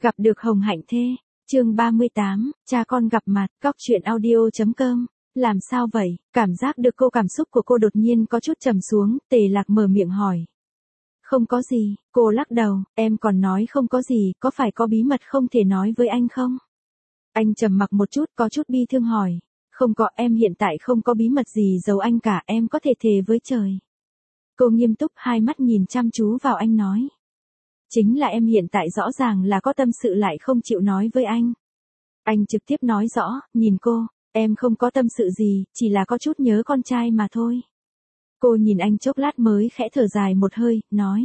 Gặp được Hồng Hạnh Thê, chương 38, cha con gặp mặt, Cóc Truyện Audio.com. Làm sao vậy? Cảm giác được cảm xúc của cô đột nhiên có chút trầm xuống, Tề Lạc mở miệng hỏi. Không có gì, cô lắc đầu, em còn nói không có gì, có phải có bí mật không thể nói với anh không? Anh trầm mặc một chút, có chút bi thương hỏi. Không có, em hiện tại không có bí mật gì giấu anh cả, em có thể thề với trời. Cô nghiêm túc, hai mắt nhìn chăm chú vào anh nói. Chính là em hiện tại rõ ràng là có tâm sự lại không chịu nói với anh. Anh trực tiếp nói rõ, nhìn cô, em không có tâm sự gì, chỉ là có chút nhớ con trai mà thôi. Cô nhìn anh chốc lát mới khẽ thở dài một hơi, nói.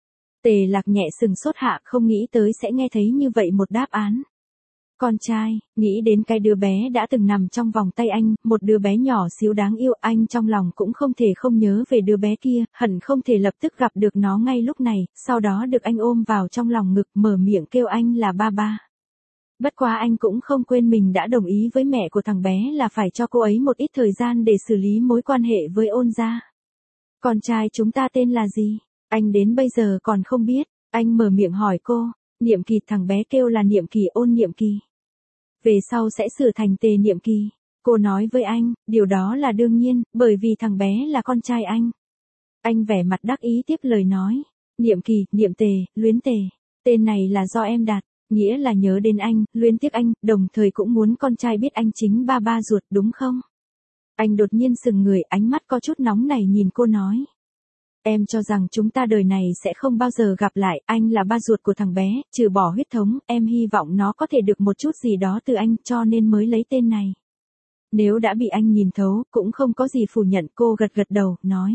Tề Lạc nhẹ sừng sốt hạ, không nghĩ tới sẽ nghe thấy như vậy một đáp án. Con trai, nghĩ đến cái đứa bé đã từng nằm trong vòng tay anh, một đứa bé nhỏ xíu đáng yêu, anh trong lòng cũng không thể không nhớ về đứa bé kia, hận không thể lập tức gặp được nó ngay lúc này, sau đó được anh ôm vào trong lòng ngực, mở miệng kêu anh là ba ba. Bất quá anh cũng không quên mình đã đồng ý với mẹ của thằng bé là phải cho cô ấy một ít thời gian để xử lý mối quan hệ với Ôn gia. Con trai chúng ta tên là gì? Anh đến bây giờ còn không biết, anh mở miệng hỏi cô. Niệm Kỳ, thằng bé kêu là Niệm Kỳ, Ôn Niệm Kỳ. Về sau sẽ sửa thành Tề Niệm Kỳ. Cô nói với anh, điều đó là đương nhiên, bởi vì thằng bé là con trai anh. Anh vẻ mặt đắc ý tiếp lời nói. Niệm Kỳ, Niệm Tề, luyến Tề. Tên này là do em đặt, nghĩa là nhớ đến anh, luyến tiếc anh, đồng thời cũng muốn con trai biết anh chính ba ba ruột đúng không? Anh đột nhiên sừng người, ánh mắt có chút nóng này nhìn cô nói. Em cho rằng chúng ta đời này sẽ không bao giờ gặp lại, anh là ba ruột của thằng bé, trừ bỏ huyết thống, em hy vọng nó có thể được một chút gì đó từ anh, cho nên mới lấy tên này. Nếu đã bị anh nhìn thấu, cũng không có gì phủ nhận, cô gật gật đầu, nói.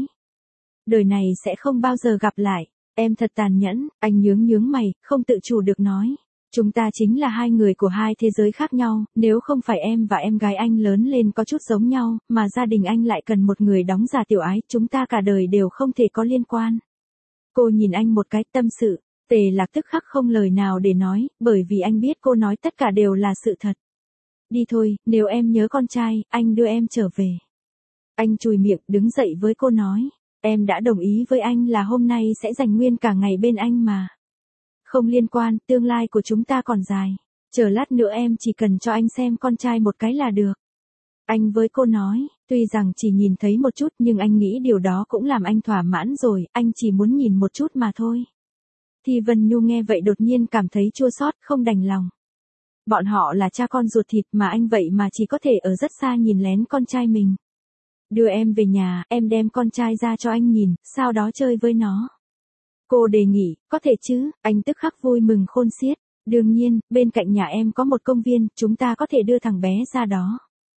Đời này sẽ không bao giờ gặp lại, em thật tàn nhẫn, anh nhướng mày, không tự chủ được nói. Chúng ta chính là hai người của hai thế giới khác nhau, nếu không phải em và em gái anh lớn lên có chút giống nhau, mà gia đình anh lại cần một người đóng giả tiểu ái, chúng ta cả đời đều không thể có liên quan. Cô nhìn anh một cái, tâm sự, Tề Lạc tức khắc không lời nào để nói, bởi vì anh biết cô nói tất cả đều là sự thật. Đi thôi, nếu em nhớ con trai, anh đưa em trở về. Anh chùi miệng, đứng dậy với cô nói, em đã đồng ý với anh là hôm nay sẽ dành nguyên cả ngày bên anh mà. Không liên quan, tương lai của chúng ta còn dài. Chờ lát nữa em chỉ cần cho anh xem con trai một cái là được. Anh với cô nói, tuy rằng chỉ nhìn thấy một chút nhưng anh nghĩ điều đó cũng làm anh thỏa mãn rồi, anh chỉ muốn nhìn một chút mà thôi. Thì Vân Nhu nghe vậy đột nhiên cảm thấy chua xót, không đành lòng. Bọn họ là cha con ruột thịt mà anh vậy mà chỉ có thể ở rất xa nhìn lén con trai mình. Đưa em về nhà, em đem con trai ra cho anh nhìn, sau đó chơi với nó. Cô đề nghị, có thể chứ, anh tức khắc vui mừng khôn xiết. Đương nhiên, bên cạnh nhà em có một công viên, chúng ta có thể đưa thằng bé ra đó.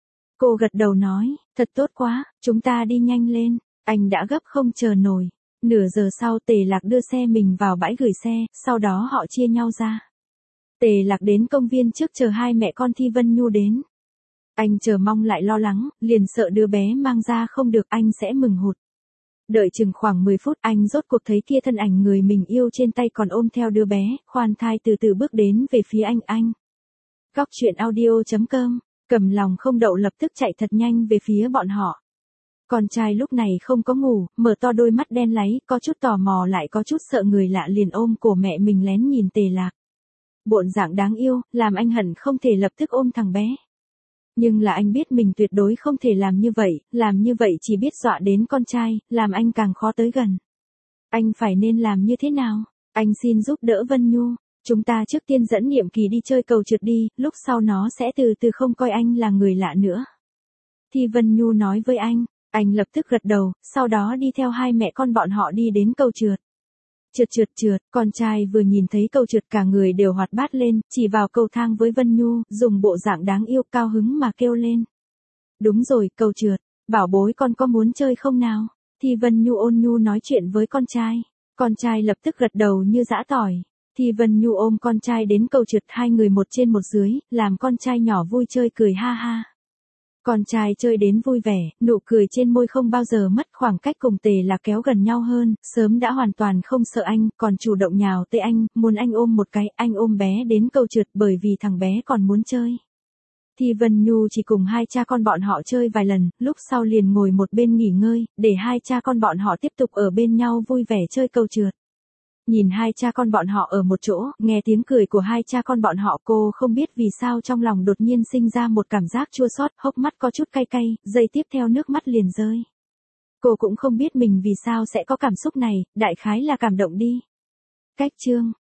Cô gật đầu nói, thật tốt quá, chúng ta đi nhanh lên, anh đã gấp không chờ nổi. Nửa giờ sau Tề Lạc đưa xe mình vào bãi gửi xe, sau đó họ chia nhau ra. Tề Lạc đến công viên trước chờ hai mẹ con Thi Vân Nhu đến. Anh chờ mong lại lo lắng, liền sợ đứa bé mang ra không được anh sẽ mừng hụt. Đợi chừng khoảng 10 phút anh rốt cuộc thấy kia thân ảnh người mình yêu trên tay còn ôm theo đứa bé, khoan thai từ từ bước đến về phía anh. Cóc Truyện Audio.com, cầm lòng không đậu lập tức chạy thật nhanh về phía bọn họ. Con trai lúc này không có ngủ, mở to đôi mắt đen láy, có chút tò mò lại có chút sợ người lạ liền ôm cổ mẹ mình lén nhìn Tề Lạc. Bộn dạng đáng yêu, làm anh hận không thể lập tức ôm thằng bé. Nhưng là anh biết mình tuyệt đối không thể làm như vậy chỉ biết dọa đến con trai, làm anh càng khó tới gần. Anh phải nên làm như thế nào? Anh xin giúp đỡ Vân Nhu, chúng ta trước tiên dẫn Niệm Kỳ đi chơi cầu trượt đi, lúc sau nó sẽ từ từ không coi anh là người lạ nữa. Thì Vân Nhu nói với anh lập tức gật đầu, sau đó đi theo hai mẹ con bọn họ đi đến cầu trượt. Trượt, con trai vừa nhìn thấy cầu trượt cả người đều hoạt bát lên, chỉ vào cầu thang với Vân Nhu, dùng bộ dạng đáng yêu cao hứng mà kêu lên. Đúng rồi, cầu trượt, bảo bối con có muốn chơi không nào? Thì Vân Nhu ôn nhu nói chuyện với con trai lập tức gật đầu như giã tỏi. Thì Vân Nhu ôm con trai đến cầu trượt, hai người một trên một dưới, làm con trai nhỏ vui chơi cười ha ha. Con trai chơi đến vui vẻ, nụ cười trên môi không bao giờ mất, khoảng cách cùng Tề Lạc kéo gần nhau hơn, sớm đã hoàn toàn không sợ anh, còn chủ động nhào tới anh, muốn anh ôm một cái, anh ôm bé đến cầu trượt bởi vì thằng bé còn muốn chơi. Thì Vân Nhu chỉ cùng hai cha con bọn họ chơi vài lần, lúc sau liền ngồi một bên nghỉ ngơi, để hai cha con bọn họ tiếp tục ở bên nhau vui vẻ chơi cầu trượt. Nhìn hai cha con bọn họ ở một chỗ, nghe tiếng cười của hai cha con bọn họ, cô không biết vì sao trong lòng đột nhiên sinh ra một cảm giác chua xót, hốc mắt có chút cay cay, giây tiếp theo nước mắt liền rơi. Cô cũng không biết mình vì sao sẽ có cảm xúc này, đại khái là cảm động đi. Cách chương